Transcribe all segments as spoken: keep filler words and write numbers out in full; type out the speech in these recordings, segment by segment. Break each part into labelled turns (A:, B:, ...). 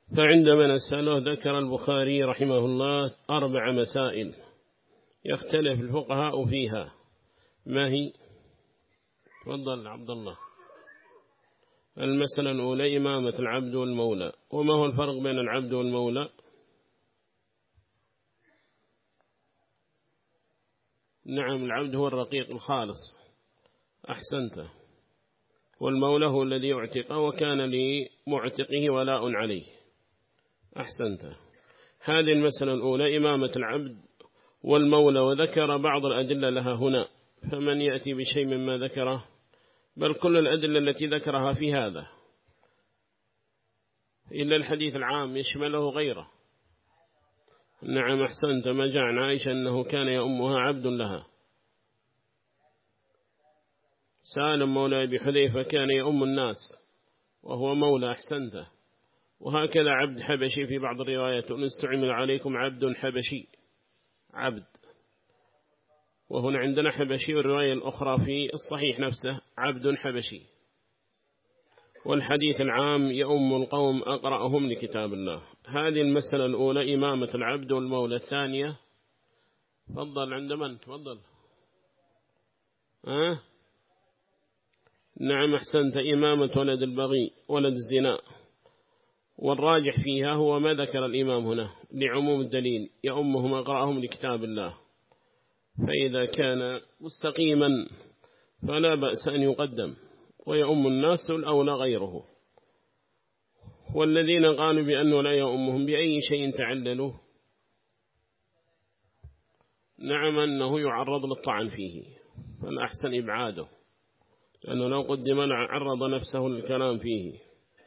A: فعندما نسأله ذكر البخاري رحمه الله أربع مسائل يختلف الفقهاء فيها. ما هي؟ تفضل عبد الله. المسألة الأولى إمامة العبد والمولى. وما هو الفرق بين العبد والمولى؟ نعم، العبد هو الرقيق الخالص، أحسنت. والمولى هو الذي يعتق وكان لمعتقه ولاء عليه، أحسنت. هذه المسألة الأولى إمامة العبد والمولى، وذكر بعض الأدلة لها هنا، فمن يأتي بشيء مما ذكره، بل كل الأدلة التي ذكرها في هذا إلا الحديث العام يشمله غيره. نعم أحسنت، ما جاء عن عائشة أنه كان يأمها عبد لها. سالم مولى أبي حذيفة كان يأم الناس وهو مولى، أحسنت. وهكذا عبد حبشي في بعض الروايات نستعمل عليكم عبد حبشي، عبد. وهنا عندنا حبشي، والرواية الأخرى في الصحيح نفسه عبد حبشي. والحديث العام يؤم القوم أقرأهم لكتاب الله. هذه المسألة الأولى إمامة العبد والمولى. الثانية تفضل، عند من؟ تفضل. أه؟ نعم أحسنت، إمامة ولد البغي ولد الزنا. والراجح فيها هو ما ذكر الإمام هنا لعموم الدليل، يؤمهم أقرأهم لكتاب الله. فإذا كان مستقيما فلا بأس أن يقدم، ويؤم الناس الأولى غيره. والذين قالوا بأنه لا يؤمهم بأي شيء تعللوا، نعم أنه يعرض للطعن فيه، فالأحسن إبعاده، لأنه لو قدم عرض نفسه للكلام فيه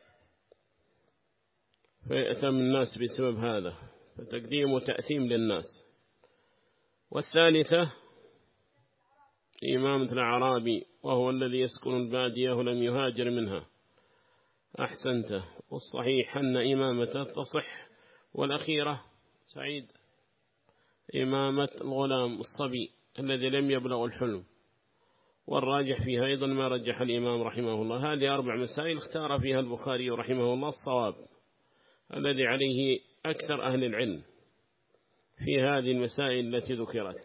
A: فيأثم الناس بسبب هذا، فتقديم تأثيم للناس. والثالثة إمامة الأعرابي، وهو الذي يسكن البادية ولم يهاجر منها، أحسنت. والصحيح أن إمامته تصح. والأخيرة سعيد إمامة الغلام الصبي الذي لم يبلغ الحلم. والراجح فيها أيضا ما رجح الإمام رحمه الله. هذه أربع مسائل اختار فيها البخاري رحمه الله الصواب الذي عليه أكثر أهل العلم في هذه المسائل التي ذكرت.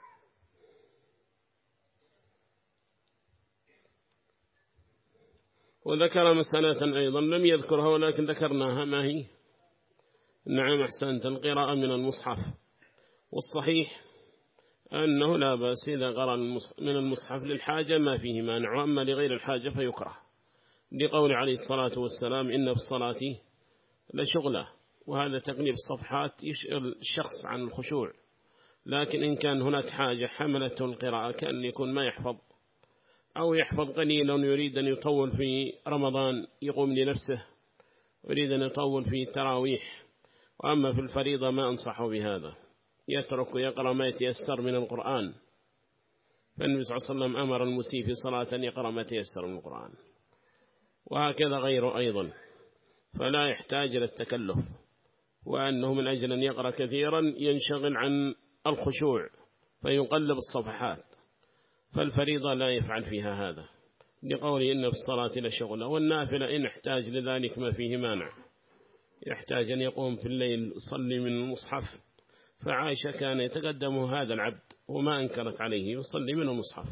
A: وذكر مسألة أيضا لم يذكرها ولكن ذكرناها، ما هي؟ نعم أحسنت، القراءة من المصحف. والصحيح أنه لا بأس إذا قرأ من المصحف للحاجة ما فيه مانع، وأما لغير الحاجة فيكره، لقول عليه الصلاة والسلام إن في الصلاة لشغلة. وهذا تقليب الصفحات يشغل الشخص عن الخشوع. لكن إن كان هناك حاجة حملته القراءة، كأن يكون ما يحفظ أو يحفظ قليلا يريد أن يطول في رمضان يقوم لنفسه، يريد أن يطول في التراويح. وأما في الفريضة ما أنصحه بهذا، يترك ويقرأ ما يتيسر من القرآن. فالنبي صلى الله عليه وسلم أمر المسيء في صلاة أن يقرأ ما يتيسر من القرآن، وهكذا غيره أيضا. فلا يحتاج إلى التكلف، وأنه من أجل أن يقرأ كثيرا ينشغل عن الخشوع فيقلب الصفحات. فالفريضة لا يفعل فيها هذا، لقوله إن في الصلاة لشغلة. والنافلة إن احتاج لذلك ما فيه مانع، يحتاج أن يقوم في الليل يصلي من المصحف. فعائشة كان يتقدم هذا العبد وما أنكرت عليه، يصلي من المصحف.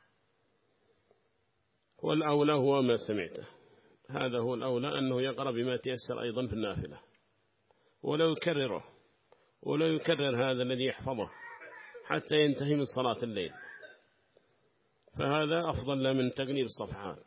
A: والأولى هو ما سمعته، هذا هو الأولى، أنه يقرأ بما تيسر أيضا في النافلة، ولو يكرره، ولو يكرر هذا الذي يحفظه حتى ينتهي من صلاة الليل، فهذا أفضل من تقليب الصفحات.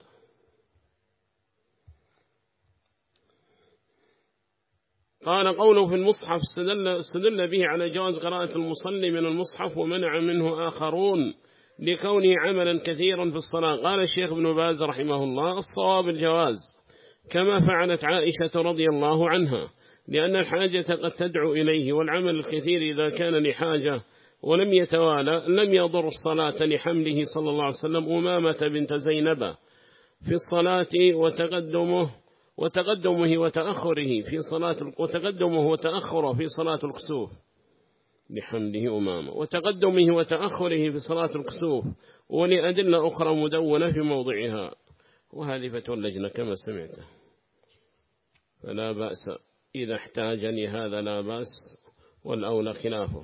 A: قال قوله في المصحف استدل به على جواز قراءة المصلي من المصحف، ومنع منه آخرون لكونه عملا كثيرا في الصلاة. قال الشيخ ابن باز رحمه الله الصواب الجواز، كما فعلت عائشة رضي الله عنها، لأن الحاجة قد تدعو إليه، والعمل الكثير إذا كان لحاجة ولم يتوالى لم يضر الصلاة، لحمله صلى الله عليه وسلم أمامة بنت زينب في الصلاة وتقدمه وتقدمه وتأخره في صلاة وتقدمه وتأخره في صلاة الكسوف، لحمله أمامة وتقدمه وتأخره في صلاة الكسوف، ولأدلة أخرى مدونة في موضعها. وهذه فتوى اللجنة كما سمعت، فلا بأس إذا احتاجني هذا لا بأس، والأولى خلافه.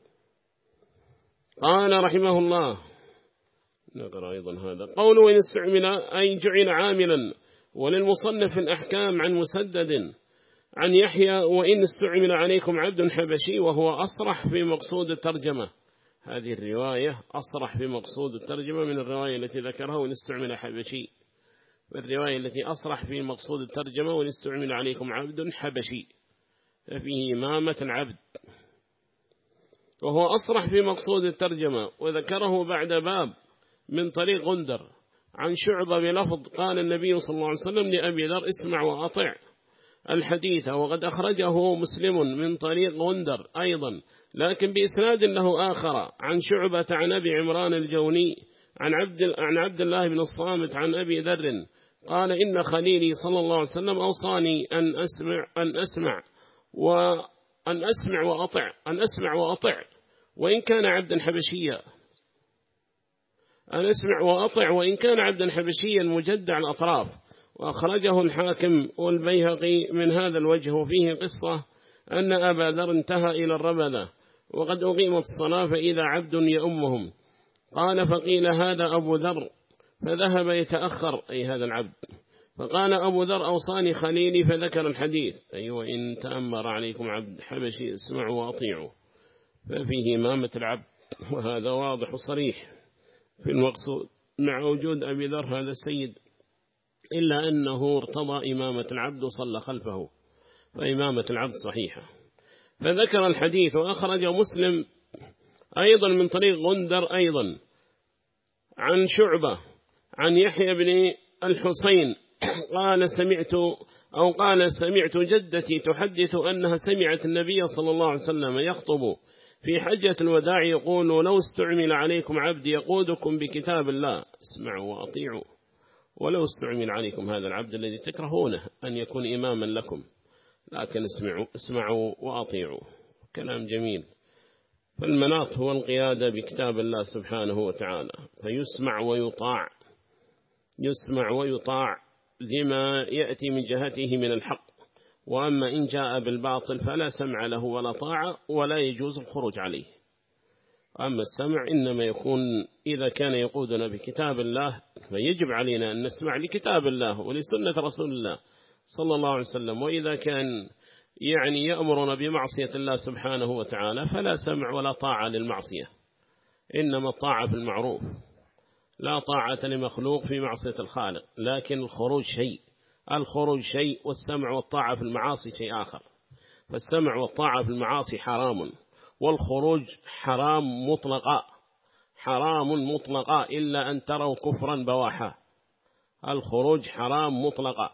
A: قال رحمه الله، نقرأ أيضا هذا قوله وإن استعمل أي جعل عاملا. وللمصنف الأحكام عن مسدد عن يحيى وإن استعمل عليكم عبد حبشي، وهو أصرح في مقصود الترجمة. هذه الرواية أصرح في مقصود الترجمة من الرواية التي ذكرها وإن استعمل حبشي، والرواية التي أصرح في مقصود الترجمة وإن استعمل عليكم عبد حبشي، ففيه إمامة العبد، وهو أصرح في مقصود الترجمة. وذكره بعد باب من طريق غندر عن شعبة بلفظ قال النبي صلى الله عليه وسلم لأبي ذر اسمع وأطع الحديث. وقد أخرجه مسلم من طريق غندر أيضا لكن بإسناد له آخر عن شعبة عن أبي عمران الجوني عن عبد, عن عبد الله بن الصامت عن أبي ذر قال إن خليلي صلى الله عليه وسلم أوصاني أن أسمع, أن أسمع وأن أسمع وأطع أن أسمع وأطع وإن كان عبدا حبشيا أن أسمع وأطع وإن كان عبدا حبشيا مجدع الأطراف. وأخرجه الحاكم والبيهقي من هذا الوجه، وفيه قصة أن أبا ذر انتهى إلى الربذة وقد أقيمت الصلاة فإذا عبد يأمهم، قال فقيل هذا أبو ذر، فذهب يتأخر أي هذا العبد، فقال أبو ذر أوصاني خليلي، فذكر الحديث أي أيوة وإن تأمر عليكم عبد حبشي اسمعوا وأطيعوا، ففيه إمامة العبد، وهذا واضح صريح في المقصود مع وجود أبي ذر هذا السيد، إلا أنه ارتضى إمامة العبد وصلى خلفه، فإمامة العبد صحيحة. فذكر الحديث. وأخرج مسلم أيضا من طريق غندر أيضا عن شعبة عن يحيى بن الحسين قال سمعت أو قال سمعت جدتي تحدث أنها سمعت النبي صلى الله عليه وسلم يخطب في حجة الوداع يقول لو استعمل عليكم عبد يقودكم بكتاب الله اسمعوا وأطيعوا. ولو استعمل عليكم هذا العبد الذي تكرهونه أن يكون إماما لكم، لكن اسمعوا, اسمعوا وأطيعوا. كلام جميل. فالمناط هو القيادة بكتاب الله سبحانه وتعالى، فيسمع ويطاع، يسمع ويطاع لما يأتي من جهته من الحق. وأما إن جاء بالباطل فلا سمع له ولا طاعة ولا يجوز الخروج عليه. أما السمع إنما يكون إذا كان يقودنا بكتاب الله فيجب علينا أن نسمع لكتاب الله ولسنة رسول الله صلى الله عليه وسلم. وإذا كان يعني يأمرنا بمعصية الله سبحانه وتعالى فلا سمع ولا طاعة للمعصية، إنما الطاعة في المعروف، لا طاعة لمخلوق في معصية الخالق. لكن الخروج شيء، الخروج شيء والسمع والطاعة في المعاصي شيء آخر. فالسمع والطاعة في المعاصي حرام، والخروج حرام مطلقا، حرام مطلقا إلا أن تروا كفرا بواحا. الخروج حرام مطلقا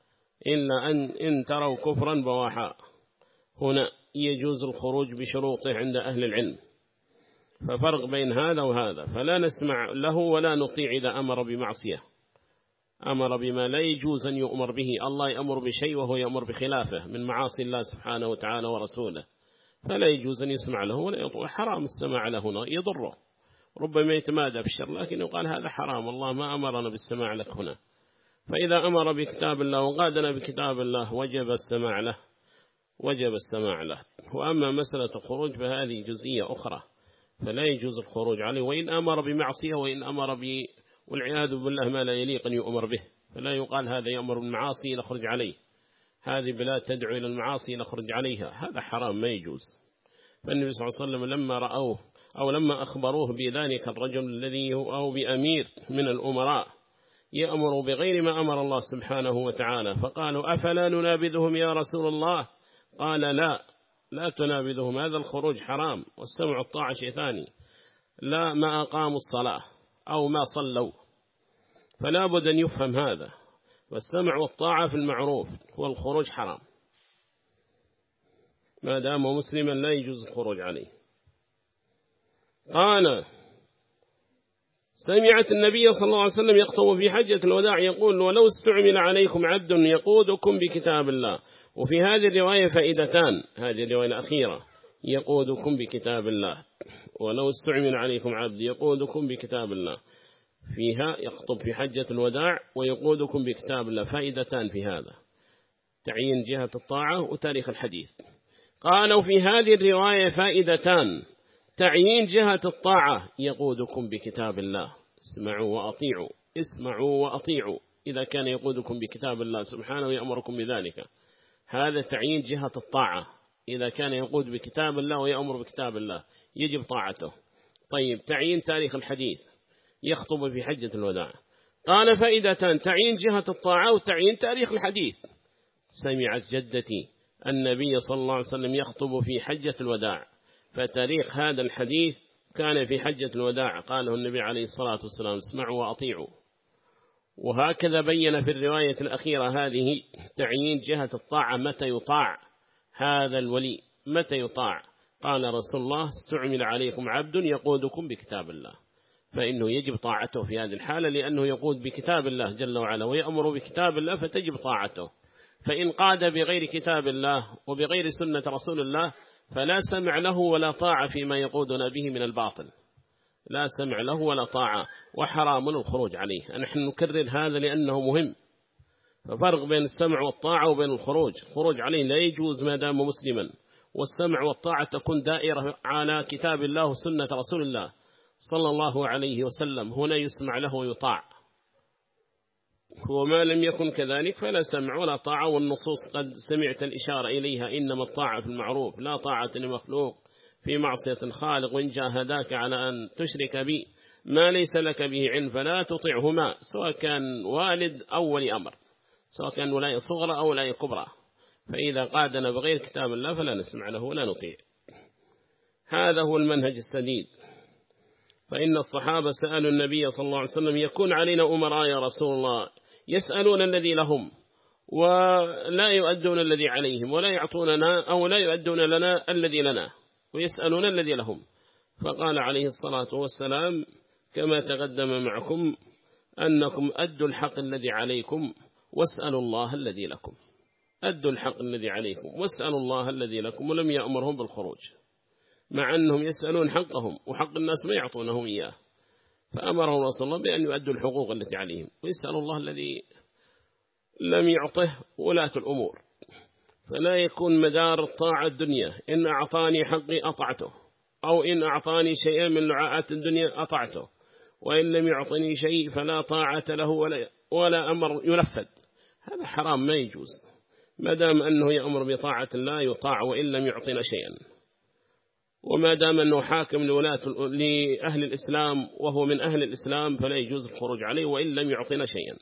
A: إلا أن إن تروا كفرا بواحا. هنا يجوز الخروج بشروطه عند أهل العلم، ففرق بين هذا وهذا. فلا نسمع له ولا نطيع إذا أمر بمعصية، أمر بما لا يجوز أن يؤمر به. الله يأمر بشيء وهو يأمر بخلافه من معاصي الله سبحانه وتعالى ورسوله، فلا يجوز أن يسمع له ولا يطيع. حرام السماع له هنا يضره، ربما يتمادى في الشر، لكن يقال هذا حرام، الله ما أمرنا بالسماع لك هنا. فإذا أمر بكتاب الله وقادنا بكتاب الله وجب السماع له، وجب السماع له. وأما مسألة الخروج فهذه جزئية أخرى، فلا يجوز الخروج عليه، وإن أمر بمعصية وإن أمر ب والعياذ بالله ما لا يليق أن يؤمر به، فلا يقال هذا يأمر بالمعاصي نخرج عليه، هذه بلاد تدعو إلى المعاصي نخرج عليها، هذا حرام ما يجوز. فالنبي صلى الله عليه وسلم لما رأوه أو لما أخبروه بذلك الرجل الذي هو أو بأمير من الأمراء يأمر بغير ما أمر الله سبحانه وتعالى، فقالوا أفلا ننابذهم يا رسول الله؟ قال لا لا تنابذهم، هذا الخروج حرام، والسمع الطاعة شيء ثاني، لا ما أقاموا الصلاة أو ما صلوا، فلا بد أن يفهم هذا. والسمع والطاعة في المعروف، والخروج حرام ما دام مسلما لا يجوز الخروج عليه. قال سمعت النبي صلى الله عليه وسلم يخطب في حجة الوداع يقول ولو استعمل عليكم عبد يقودكم بكتاب الله. وفي هذه الرواية فائدتان، هذه الرواية الأخيرة يقودكم بكتاب الله، ولو استعمل عليكم عبد يقودكم بكتاب الله، فيها يخطب في حجة الوداع ويقودكم بكتاب الله، فائدتان في هذا. تعيين جهة الطاعة وتاريخ الحديث. قالوا في هذه الرواية فائدتان: تعيين جهة الطاعة يقودكم بكتاب الله، اسمعوا وأطيعوا، اسمعوا وأطيعوا، إذا كان يقودكم بكتاب الله سبحانه ويأمركم بذلك، هذا تعيين جهة الطاعة، إذا كان يقود بكتاب الله ويأمر بكتاب الله يجب طاعته. طيب تعيين تاريخ الحديث، يخطب في حجة الوداع. قال فائدتان: تعيين جهة الطاعة وتعيين تاريخ الحديث. سمعت جدتي النبي صلى الله عليه وسلم يخطب في حجة الوداع، فتاريخ هذا الحديث كان في حجة الوداع، قاله النبي عليه الصلاة والسلام: اسمعوا وأطيعوا. وهكذا بين في الرواية الأخيرة هذه تعيين جهة الطاعة، متى يطاع هذا الولي، متى يطاع. قال رسول الله: استعمل عليكم عبد يقودكم بكتاب الله، فإنه يجب طاعته في هذه الحالة، لأنه يقود بكتاب الله جل وعلا ويأمر بكتاب الله، فتجب طاعته. فإن قاد بغير كتاب الله وبغير سنة رسول الله فلا سمع له ولا طاعة فيما يقودنا به من الباطل، لا سمع له ولا طاعة، وحرام الخروج عليه. نحن نكرر هذا لأنه مهم، ففرق بين السمع والطاعة وبين الخروج. خروج عليه لا يجوز ما دام مسلما، والسمع والطاعة تكون دائرة على كتاب الله وسنة رسول الله صلى الله عليه وسلم، هنا يسمع له ويطاع. وما لم يكن كذلك فلا سمع ولا طاعة، والنصوص قد سمعت الإشارة إليها: إنما الطاعة في المعروف، لا طاعة لمخلوق في معصية الخالق، وإن جاهداك على أن تشرك بي ما ليس لك به علم فلا تطعهما، سواء كان والد أو ولي أمر، سواء كان ولاية صغرى أو ولاية كبرى. فإذا قادنا بغير كتاب الله فلا نسمع له ولا نطيع. هذا هو المنهج السديد. فإن الصحابة سألوا النبي صلى الله عليه وسلم: يكون علينا أمراء يا رسول الله يسألون الذي لهم ولا يؤدون الذي عليهم، ولا يعطوننا أو لا يؤدون لنا الذي لنا، ويسألون الذي لهم. فقال عليه الصلاة والسلام: كما تقدم معكم أنكم أدوا الحق الذي عليكم واسألوا الله الذي لكم. أدوا الحق الذي عليكم واسألوا الله الذي لكم، ولم يأمرهم بالخروج، مع أنهم يسألون حقهم وحق الناس ما يعطونهم إياه. فأمرهم رسول الله بأن يؤدوا الحقوق التي عليهم ويسألوا الله الذي لم يعطه ولاة الأمور. فلا يكون مدار الطاعة الدنيا: إن أعطاني حقي أطعته، أو إن أعطاني شيئا من لعاءات الدنيا أطعته، وإن لم يعطني شيء فلا طاعة له ولا, ولا أمر ينفذ. هذا حرام، ما يجوز. ما دام أنه يأمر بطاعة الله يطاع وإن لم يعطنا شيئا، وما دام أنه حاكم لولاة لأهل الإسلام وهو من أهل الإسلام فلا يجوز الخروج عليه وإن لم يعطنا شيئا.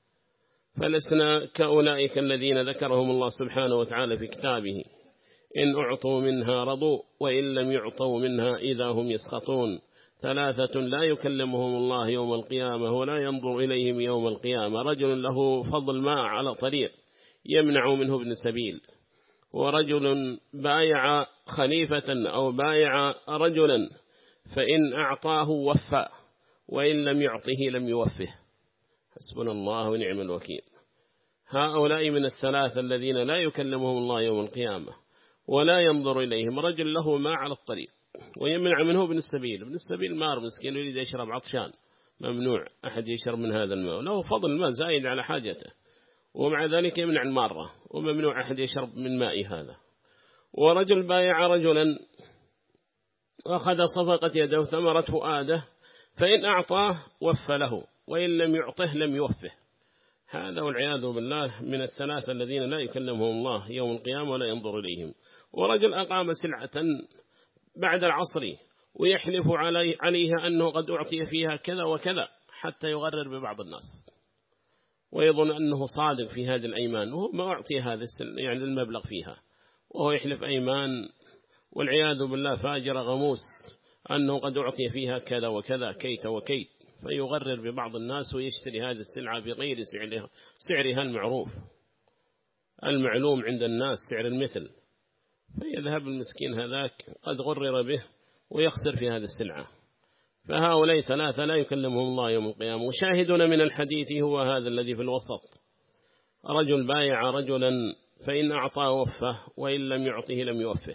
A: فلسنا كأولئك الذين ذكرهم الله سبحانه وتعالى في كتابه: إن أعطوا منها رضوا وإن لم يعطوا منها إذا هم يسخطون، ثلاثة لا يكلمهم الله يوم القيامة ولا ينظر إليهم يوم القيامة: رجل له فضل ماء على طريق يمنع منه ابن سبيل، ورجل بايع خليفة أو بايع رجلا فإن أعطاه وفى وإن لم يعطه لم يوفه. حسبنا الله ونعم الوكيل. هؤلاء من الثلاثة الذين لا يكلمهم الله يوم القيامة ولا ينظر إليهم: رجل له ماء على الطريق ويمنع منه ابن السبيل. ابن السبيل مار مسكين يريد يشرب عطشان، ممنوع أحد يشرب من هذا الماء، له فضل الماء زائد على حاجته، ومع ذلك يمنع المارة، وممنوع أحد يشرب من ماء هذا. ورجل بايع رجلا أخذ صفقة يده ثمرة فؤاده، فإن أعطاه وفى له وإن لم يعطه لم يوفه. هذا والعياذ بالله من الثلاثة الذين لا يكلمهم الله يوم القيامة ولا ينظر إليهم. ورجل أقام سلعة بعد العصر ويحلف علي عليها أنه قد أعطي فيها كذا وكذا، حتى يغرر ببعض الناس ويظن أنه صادق في هذه الأيمان، وهو ما أعطي هذا يعني المبلغ فيها، وهو يحلف أيمان والعياذ بالله فاجر غموس أنه قد أعطي فيها كذا وكذا كيت وكيت، فيغرر ببعض الناس ويشتري هذه السلعة بغير سعرها, سعرها المعروف المعلوم عند الناس، سعر المثل، فيذهب المسكين هذاك قد غرر به ويخسر في هذه السلعة. فهؤلاء ثلاثة لا يكلمهم الله يوم القيامة. وشاهدنا من الحديث هو هذا الذي في الوسط: رجل بايع رجلا فإن أعطى وفه وإن لم يعطه لم يوفه.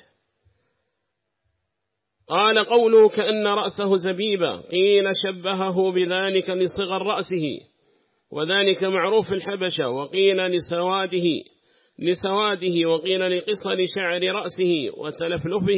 A: قال: قوله كأن رأسه زبيبة، قيل شبهه بذلك لصغر رأسه، وذلك معروف في الحبشة، وقيل لسواده لسواده وقيل لقصر شعر رأسه وتلفلفه.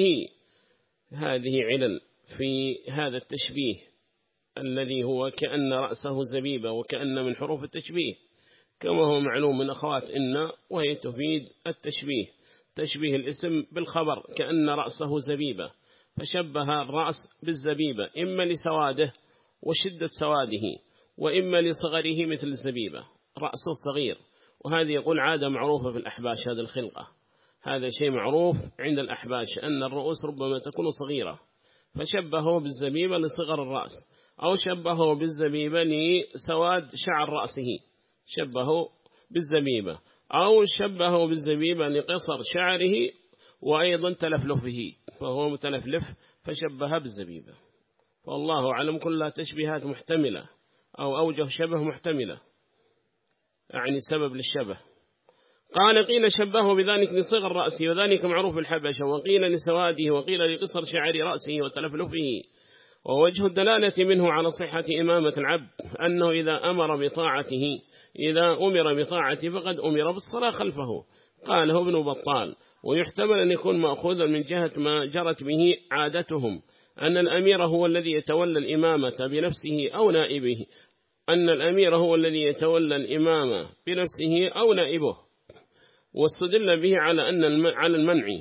A: هذه علل في هذا التشبيه الذي هو كأن رأسه زبيبة، وكأن من حروف التشبيه كما هو معلوم من أخوات إن، وهي تفيد التشبيه، تشبيه الاسم بالخبر، كأن رأسه زبيبة، فشبه الرأس بالزبيبة إما لسواده وشدة سواده، وإما لصغره مثل الزبيبة، رأسه صغير. وهذه يقول عادة معروفة في الأحباش، هذا الخلقة، هذا شيء معروف عند الأحباش أن الرؤوس ربما تكون صغيرة، فشبهه بالزبيبة لصغر الرأس، أو شبهه بالزبيبة لسواد شعر رأسه، شبهه بالزبيبة، أو شبهه بالزبيبة لقصر شعره وأيضا تلفلفه، فهو متلفلف فشبه بالزبيبة. والله أعلم كلها تشبيهات محتملة أو أوجه شبه محتملة، يعني سبب للشبه. قال قيل شبهه بذلك لصغر رأسه وذلك معروف بالحبشة، وقيل لسواده، وقيل لقصر شعر رأسه وتلفلفه. ووجه الدلالة منه على صحة إمامة العبد أنه إذا أمر بطاعته إذا أمر بطاعته فقد أمر بالصلاة خلفه، قاله ابن بطال. ويحتمل أن يكون مأخوذا من جهة ما جرت به عادتهم أن الأمير هو الذي يتولى الإمامة بنفسه أو نائبه، أن الأمير هو الذي يتولى الإمامة بنفسه أو نائبه. واستدل به على أن على المنع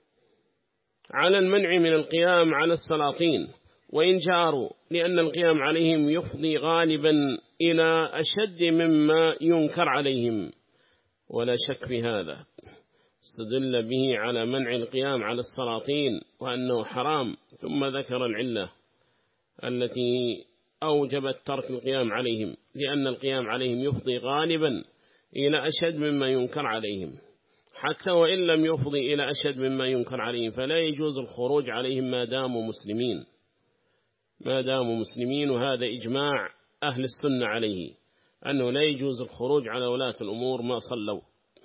A: على المنع من القيام على السلاطين وإن جاروا، لأن القيام عليهم يفضي غالبا إلى أشد مما ينكر عليهم، ولا شك في هذا. استدل به على منع القيام على السلاطين وأنه حرام، ثم ذكر العلة التي أوجبت ترك القيام عليهم، لأن القيام عليهم يفضي غالبا إلى أشد مما ينكر عليهم، حتى وإن لم يفضي إلى أشد مما ينكر عليهم فلا يجوز الخروج عليهم ما داموا مسلمين ما داموا مسلمين وهذا إجماع أهل السنة عليه، أنه لا يجوز الخروج على ولاة الأمور ما صلوا،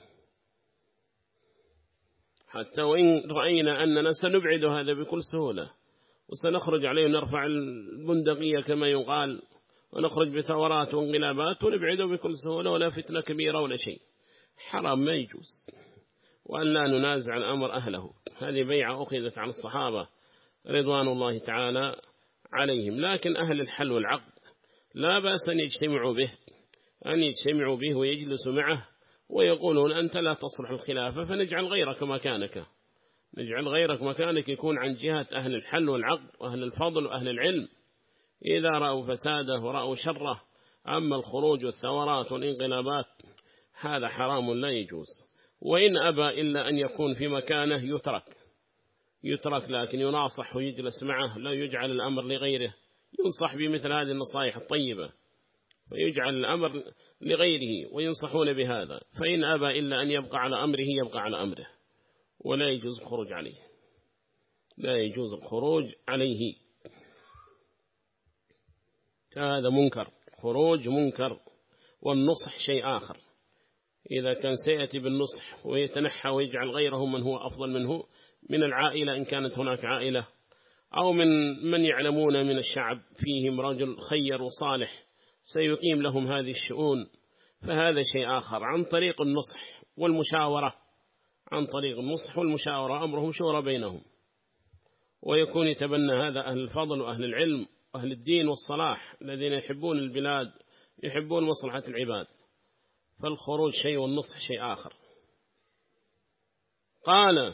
A: حتى وإن رأينا أننا سنبعد هذا بكل سهولة، وسنخرج عليه ونرفع البندقية كما يقال، ونخرج بثورات وانقلابات ونبعده بكل سهولة، ولا فتنة كبيرة ولا شيء. حرام، ما يجوز. وأن لا ننازع الأمر أهله. هذه بيعة أخذت عن الصحابة رضوان الله تعالى عليهم. لكن أهل الحل والعقد لا بأس أن يجتمعوا به أن يجتمعوا به ويجلسوا معه ويقولون أنت لا تصلح الخلافة فنجعل غيرك مكانك نجعل غيرك مكانك يكون عن جهة أهل الحل والعقد وأهل الفضل وأهل العلم، إذا رأوا فساده ورأوا شره. أما الخروج والثورات والانقلابات هذا حرام لا يجوز. وإن أبى إلا أن يكون في مكانه يترك يترك لكن يناصح ويجلس معه، لا يجعل الأمر لغيره، ينصح بمثل هذه النصائح الطيبة ويجعل الأمر لغيره وينصحون بهذا. فإن أبى إلا أن يبقى على أمره يبقى على أمره، ولا يجوز الخروج عليه لا يجوز الخروج عليه هذا منكر، خروج منكر. والنصح شيء آخر، إذا كان سيأتي بالنصح ويتنحى ويجعل غيره من هو أفضل منه من العائلة إن كانت هناك عائلة، أو من من يعلمون من الشعب فيهم رجل خير وصالح سيقيم لهم هذه الشؤون، فهذا شيء آخر. عن طريق النصح والمشاورة عن طريق النصح والمشاورة أمرهم شورى بينهم، ويكون يتبنى هذا أهل الفضل وأهل العلم وأهل الدين والصلاح الذين يحبون البلاد يحبون مصلحة العباد. فالخروج شيء والنصح شيء آخر. قال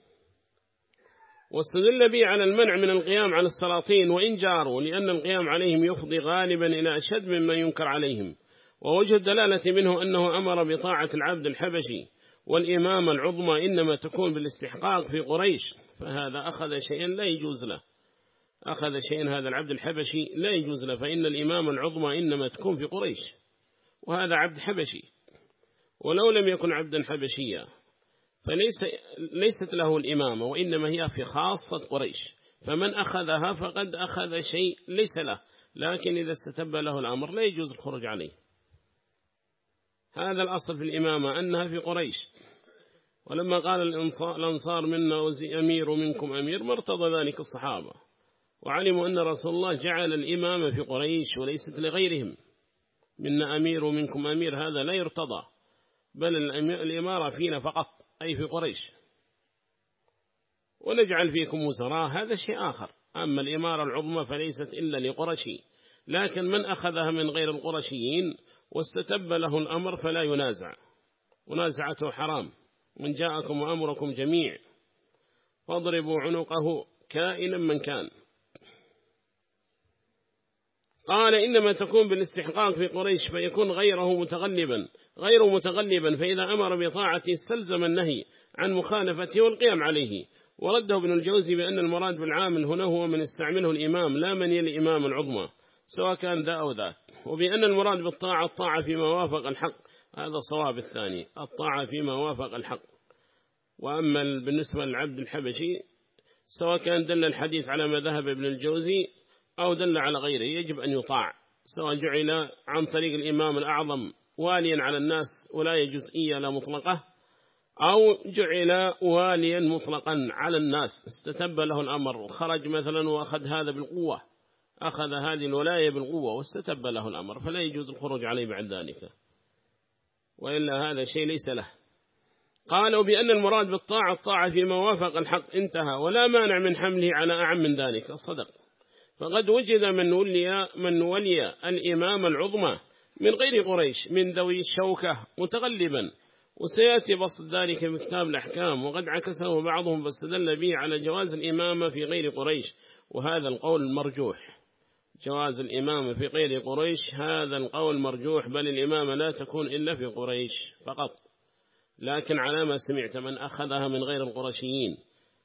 A: واستدل به على المنع من القيام على السلاطين وإن جاروا، لأن القيام عليهم يفضي غالبا إلى أشد مما ينكر عليهم. ووجه الدلالة منه أنه أمر بطاعة العبد الحبشي، والإمامة العظمى إنما تكون بالاستحقاق في قريش، فهذا أخذ شيئا لا يجوز له أخذ شيئا هذا العبد الحبشي لا يجوز له، فإن الإمامة العظمى إنما تكون في قريش، وهذا عبد حبشي. ولو لم يكن عبدا حبشيا فليس ليست له الإمامة، وإنما هي في خاصة قريش، فمن أخذها فقد أخذ شيء ليس له، لكن إذا استتب له الأمر لا يجوز الخروج عليه. هذا الأصل في الإمامة أنها في قريش. ولما قال الأنصار منا أمير ومنكم أمير ما ارتضى ذلك الصحابة، وعلموا أن رسول الله جعل الإمامة في قريش وليست لغيرهم. منا أمير ومنكم أمير هذا لا يرتضى، بل الإمارة فينا فقط أي في قريش، ونجعل فيكم وزراء هذا شيء آخر. أما الإمارة العظمى فليست إلا لقرشي، لكن من أخذها من غير القرشيين واستتب له الأمر فلا ينازع، منازعته حرام. من جاءكم وأمركم جميع فاضربوا عنقه كائنا من كان. قال إنما تكون بالاستحقاق في قريش، فيكون غيره متغلبا غير متغلبا، فإذا أمر بطاعته استلزم النهي عن مخالفته والقيام عليه. ورده ابن الجوزي بأن المراد بالعامل هنا هو من استعمله الإمام لا من يلي الإمام العظمى سواء كان ذا أو ذاك، وبأن المراد بالطاعة الطاعة فيما وافق الحق، هذا صواب الثاني، الطاعة فيما وافق الحق. وأما بالنسبة للعبد الحبشي سواء كان دل الحديث على ما ذهب ابن الجوزي أو دل على غيره يجب أن يطاع، سواء جعل عن طريق الإمام الأعظم واليا على الناس ولاية جزئية لا مطلقة، أو جعل واليا مطلقا على الناس استتب له الأمر وخرج مثلا وأخذ هذا بالقوة، أخذ هذه الولاية بالقوة واستتب له الأمر، فلا يجوز الخروج عليه بعد ذلك، وإلا هذا شيء ليس له. قالوا بأن المراد بالطاعة الطاعة فيما وافق الحق، انتهى، ولا مانع من حمله على أعم من ذلك الصدق. فقد وجد من ولي, من ولي الإمام العظمى من غير قريش من ذوي الشوكة متغلبا، وسيأتي بسط ذلك في كتاب الأحكام. وقد عكسه بعضهم فاستدل به على جواز الإمامة في غير قريش، وهذا القول مرجوح. جواز الإمامة في غير قريش هذا القول مرجوح، بل الإمامة لا تكون إلا في قريش فقط. لكن على ما سمعت من أخذها من غير القرشيين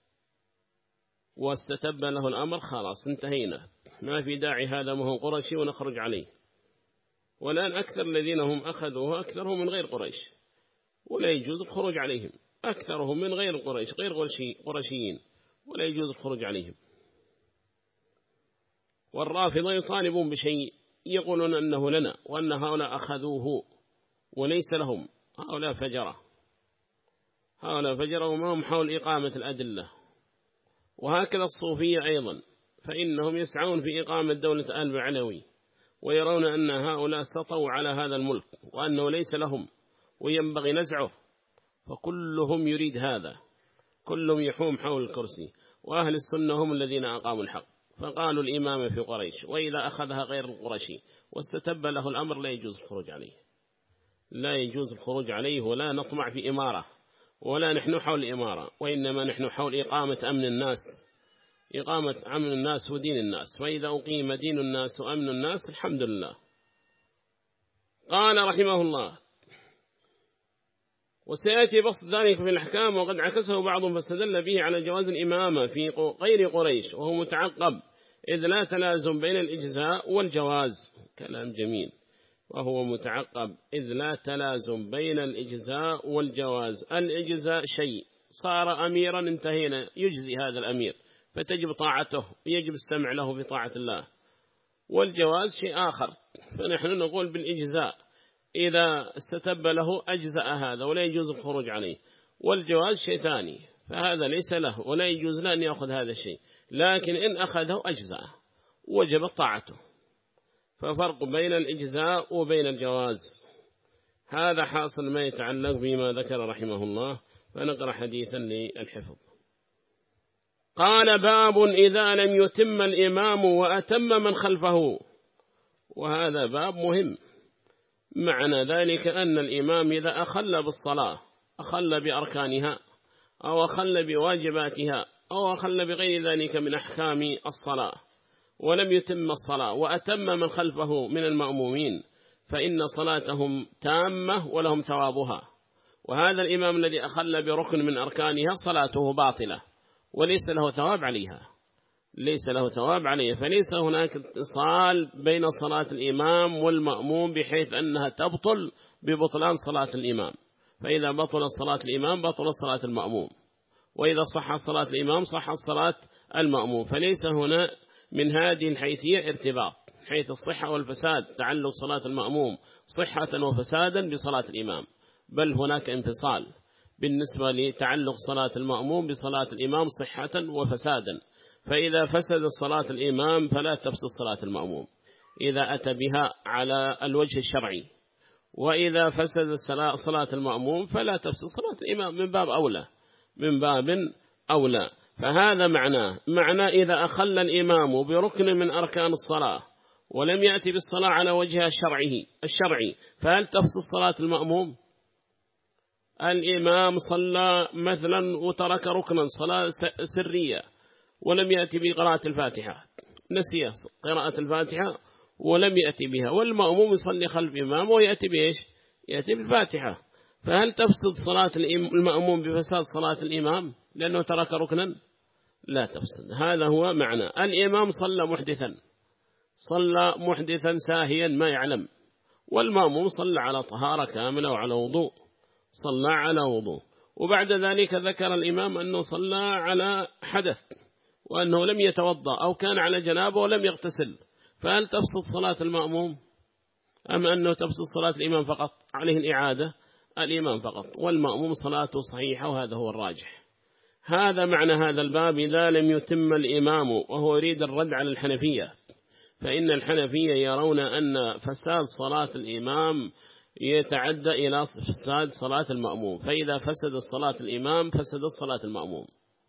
A: واستتب له الأمر خلاص انتهينا، ما في داعي هذا ما هو قرشي ونخرج عليه. والآن أكثر الذين هم أخذوه أكثرهم من غير قريش، ولا يجوز الخروج عليهم، أكثرهم من غير قريش غير قرشيين ولا يجوز الخروج عليهم. والرافضة يطالبون بشيء، يقولون أنه لنا وأن هؤلاء أخذوه وليس لهم، هؤلاء فجرة، هؤلاء فجرة وما هم حول إقامة الأدلة. وهكذا الصوفية أيضا، فإنهم يسعون في إقامة دولة آل بعلوي، ويرون أن هؤلاء سطوا على هذا الملك وأنه ليس لهم وينبغي نزعه، فكلهم يريد هذا، كلهم يحوم حول الكرسي. وأهل السنة هم الذين أقاموا الحق، فقالوا الإمامة في قريش، وإذا أخذها غير القرشي واستتب له الأمر لا يجوز الخروج عليه، لا يجوز الخروج عليه، ولا نطمع في إمارة، ولا نحن حول الإمارة، وإنما نحن حول إقامة أمن الناس، إقامة أمن الناس ودين الناس، وإذا أقيم دين الناس وأمن الناس الحمد لله. قال رحمه الله: وسيأتي بسط ذلك في الأحكام. وقد عكسه بعضهم فاستدل به على جواز الإمامة في غير قريش، وهو متعقب إذ لا تلازم بين الإجزاء والجواز. كلام جميل. وهو متعقب إذ لا تلازم بين الإجزاء والجواز. الإجزاء شيء صار أميرا انتهينا، يجزي هذا الأمير فتجب طاعته ويجب السمع له في طاعة الله. والجواز شيء آخر، فنحن نقول بالإجزاء إذا استتب له أجزاء هذا ولا يجوز الخروج عليه، والجواز شيء ثاني، فهذا ليس له ولا يجوز له أن يأخذ هذا الشيء، لكن إن أخذه أجزاء وجب طاعته. ففرق بين الإجزاء وبين الجواز، هذا حاصل ما يتعلق بما ذكر رحمه الله. فنقرأ حديثا للحفظ. قال: باب إذا لم يتم الإمام وأتم من خلفه. وهذا باب مهم. معنى ذلك أن الإمام إذا أخل بالصلاة، أخل بأركانها أو أخل بواجباتها أو أخل بغير ذلك من أحكام الصلاة ولم يتم الصلاة وأتم من خلفه من المأمومين، فإن صلاتهم تامة ولهم ثوابها. وهذا الإمام الذي أخل بركن من أركانها صلاته باطلة وليس له ثواب عليها، ليس له ثواب عليها. فليس هناك اتصال بين صلاة الإمام والمأموم بحيث أنها تبطل ببطلان صلاة الإمام، فإذا بطل صلاة الإمام بطل صلاة المأموم، وإذا صح صلاة الإمام صح صلاة المأموم. فليس هنا من هذه الحيثية ارتباط حيث الصحة والفساد، تعلق صلاة المأموم صحة وفسادا بصلاة الإمام، بل هناك انفصال بالنسبة لتعلق صلاة المأموم بصلاة الإمام صحة وفسادا. فإذا فسد صلاة الإمام فلا تفسد صلاة المأموم إذا أتى بها على الوجه الشرعي، وإذا فسد صلاة المأموم فلا تفسد صلاة الإمام من باب أولى من باب أولى. فهذا معناه معناه إذا أخل الإمام بركن من أركان الصلاة ولم يأتي بالصلاة على وجهها الشرعي الشرعي فهل تفسد صلاة المأموم؟ الإمام صلى مثلا وترك ركنا صلاة سرية ولم يأتي بقراءة الفاتحة، نسي قراءة الفاتحة ولم يأتي بها، والمأموم يصلي خلف إمامه ويأتي بإيش؟ يأتي بالفاتحة، فهل تفسد صلاة المأموم بفساد صلاة الإمام لأنه ترك ركنا؟ لا تفسد. هذا هو معنى الإمام صلى محدثا صلى محدثا ساهيا ما يعلم، والمأموم صلى على طهارة كاملة وعلى وضوء، صلى على وضوء، وبعد ذلك ذكر الإمام أنه صلى على حدث وأنه لم يتوضأ أو كان على جنابه ولم يغتسل، فهل تفسد صلاة المأموم أم أنه تفسد صلاة الإمام فقط عليه الإعادة؟ الإمام فقط، والمأموم صلاته صحيحة، وهذا هو الراجح. هذا معنى هذا الباب إذا لم يتم الإمام، وهو يريد الرد على الحنفية، فإن الحنفية يرون أن فساد صلاة الإمام يتعدى إلى فساد صلاة المأموم، فإذا فسد صلاة الإمام فسد صلاة المأموم.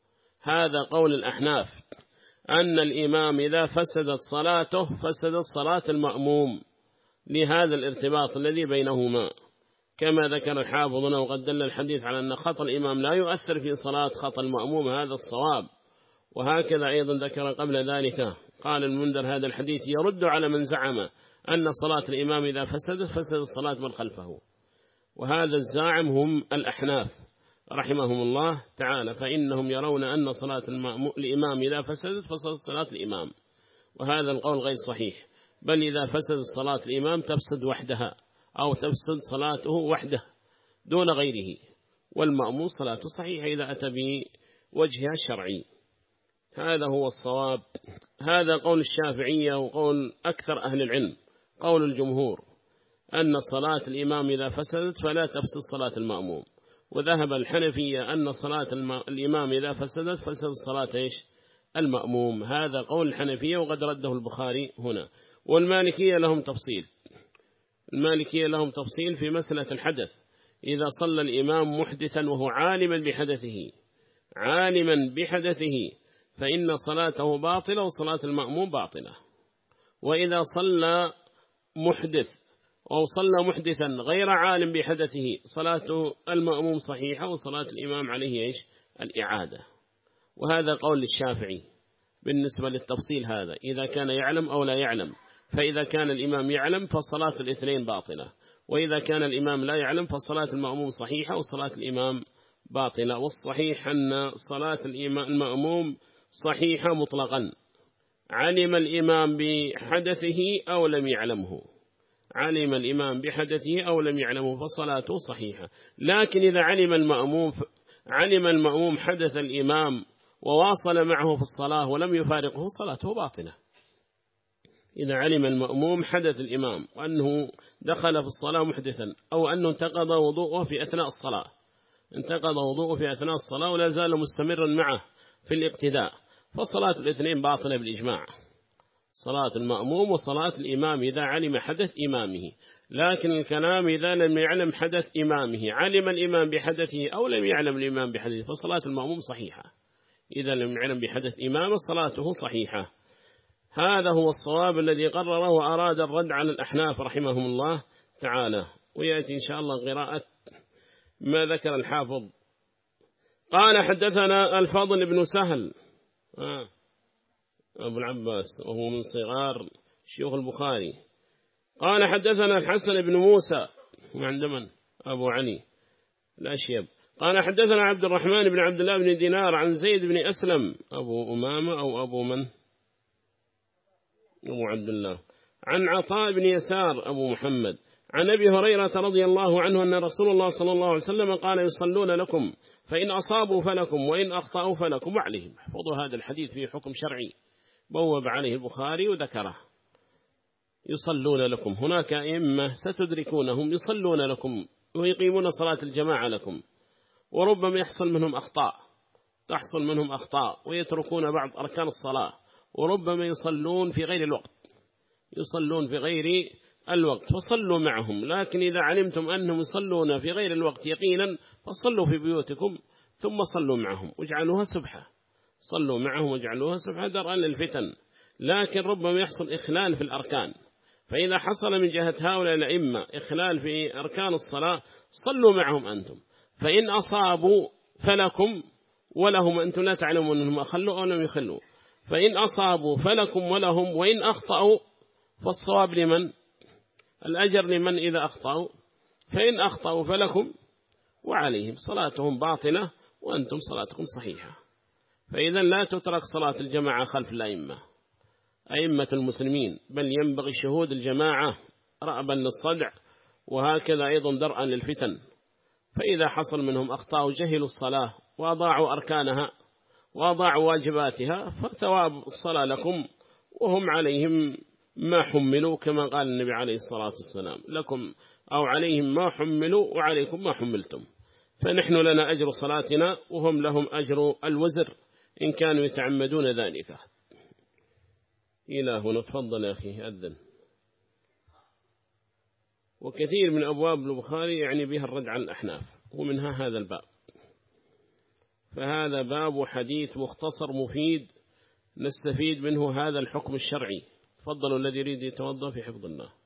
A: هذا قول الأحناف، أن الإمام إذا فسدت صلاته فسدت صلاة المأموم، لهذا الارتباط الذي بينهما، كما ذكر الحافظ وقد دل الحديث على أن خطأ الإمام لا يؤثر في صلاة خطأ المأموم، هذا الصواب. وهكذا أيضا ذكر قبل ذلك قال المنذر هذا الحديث يرد على من زعم أن صلاة الإمام إذا فسدت فسدت صلاة من خلفه، وهذا الزاعم هم الأحناف رحمهم الله تعالى، فإنهم يرون أن صلاة الإمام إذا فسدت فسدت صلاة الإمام، وهذا القول غير صحيح، بل إذا فسدت صلاة الإمام تفسد وحدها أو تفسد صلاته وحده دون غيره، والمأموم صلاته صحيحة إذا أتى بوجهها الشرعي. هذا هو الصواب. هذا قول الشافعية وقول أكثر أهل العلم. قول الجمهور أن صلاة الإمام إذا فسدت فلا تفسد صلاة المأموم، وذهب الحنفية أن صلاة الإمام إذا فسدت فسد صلاة إيش؟ المأموم. هذا قول الحنفية وقد رده البخاري هنا. والمالكية لهم تفصيل، المالكية لهم تفصيل في مسألة الحدث، إذا صلى الإمام محدثا وهو عالما بحدثه عالما بحدثه فإن صلاته باطلة وصلاة المأموم باطلة. وإذا صلى محدث أو صلى محدثا غير عالم بحدثه صلاة المأموم صحيحة وصلاة الإمام عليه إيش؟ الإعادة. وهذا قول الشافعي بالنسبة للتفصيل هذا، إذا كان يعلم أو لا يعلم، فإذا كان الإمام يعلم فصلاة الاثنين باطلة، وإذا كان الإمام لا يعلم فصلاة المأموم صحيحة وصلاة الإمام باطلة. والصحيح أن صلاة المأموم صحيحة مطلقا، علم الإمام بحدثه أو لم يعلمه، علم الإمام بحدثه أو لم يعلمه فصلاته صحيحة. لكن إذا علم المأموم علم المأموم حدث الإمام وواصل معه في الصلاة ولم يفارقه صلاته باطلة. إذا علم المأموم حدث الإمام وأنه دخل في الصلاة محدثا، أو أنه انتقض وضوءه في أثناء الصلاة انتقض وضوءه في أثناء الصلاة ولا زال مستمرا معه في الاقتداء، فصلاة الاثنين باطلة بالإجماع، صلاة المأموم وصلاة الإمام إذا علم حدث إمامه. لكن الكلام إذا لم يعلم حدث إمامه، علم الإمام بحدثه أو لم يعلم الإمام بحدثه فصلاة المأموم صحيحة، إذا لم يعلم بحدث إمامه صلاته صحيحة. هذا هو الصواب الذي قرره وأراد الرد على الأحناف رحمهم الله تعالى. ويأتي إن شاء الله قراءة ما ذكر الحافظ. قال حدثنا الفضل بن سهل آه. أبو العباس وهو من صغار شيوخ البخاري. قال حدثنا الحسن بن موسى وعند من؟ أبو علي الأشيب. قال حدثنا عبد الرحمن بن عبد الله بن دينار عن زيد بن أسلم أبو أمامة أو أبو من؟ أبو عبد الله. عن عطاء بن يسار أبو محمد عن أبي هريرة رضي الله عنه أن رسول الله صلى الله عليه وسلم قال يصلون لكم فإن أصابوا فلكم وإن أخطأوا فلكم وعليهم. احفظوا هذا الحديث في حكم شرعي بوب عليه البخاري وذكره. يصلون لكم، هناك أئمة ستدركونهم يصلون لكم ويقيمون صلاة الجماعة لكم، وربما يحصل منهم أخطاء تحصل منهم أخطاء ويتركون بعض أركان الصلاة، وربما يصلون في غير الوقت يصلون في غير الوقت فصلوا معهم، لكن إذا علمتم أنهم يصلون في غير الوقت يقينا فصلوا في بيوتكم ثم صلوا معهم واجعلوها سبحة، صلوا معهم واجعلوها سبحة درءا للفتن. لكن ربما يحصل إخلال في الأركان، فإذا حصل من جهة هؤلاء الأئمة إخلال في أركان الصلاة صلوا معهم أنتم، فإن أصابوا فلكم ولهم، أنتم لا تعلمون أنهم أخلوا أو لم يخلوا، فإن أصابوا فلكم ولهم، وإن أخطأوا فالصواب لمن؟ الأجر لمن إذا أخطأوا، فإن أخطأوا فلكم وعليهم، صلاتهم باطلة وأنتم صلاتكم صحيحة. فإذا لا تترك صلاة الجماعة خلف الأئمة أئمة المسلمين، بل ينبغي شهود الجماعة رأبا للصدع، وهكذا أيضا درءا للفتن. فإذا حصل منهم أخطاء وجهلوا الصلاة وأضاعوا أركانها وأضاعوا واجباتها فثواب الصلاة لكم وهم عليهم ما حملوا، كما قال النبي عليه الصلاة والسلام لكم أو عليهم ما حملوا وعليكم ما حملتم. فنحن لنا أجر صلاتنا وهم لهم أجر الوزر إن كانوا يتعمدون ذلك. إلى هنا تفضل يا أخي أذن. وكثير من أبواب البخاري يعني بها الرد عن الأحناف ومنها هذا الباب، فهذا باب حديث مختصر مفيد نستفيد منه هذا الحكم الشرعي. تفضلوا الذي يريد يتوضأ في حفظ الله.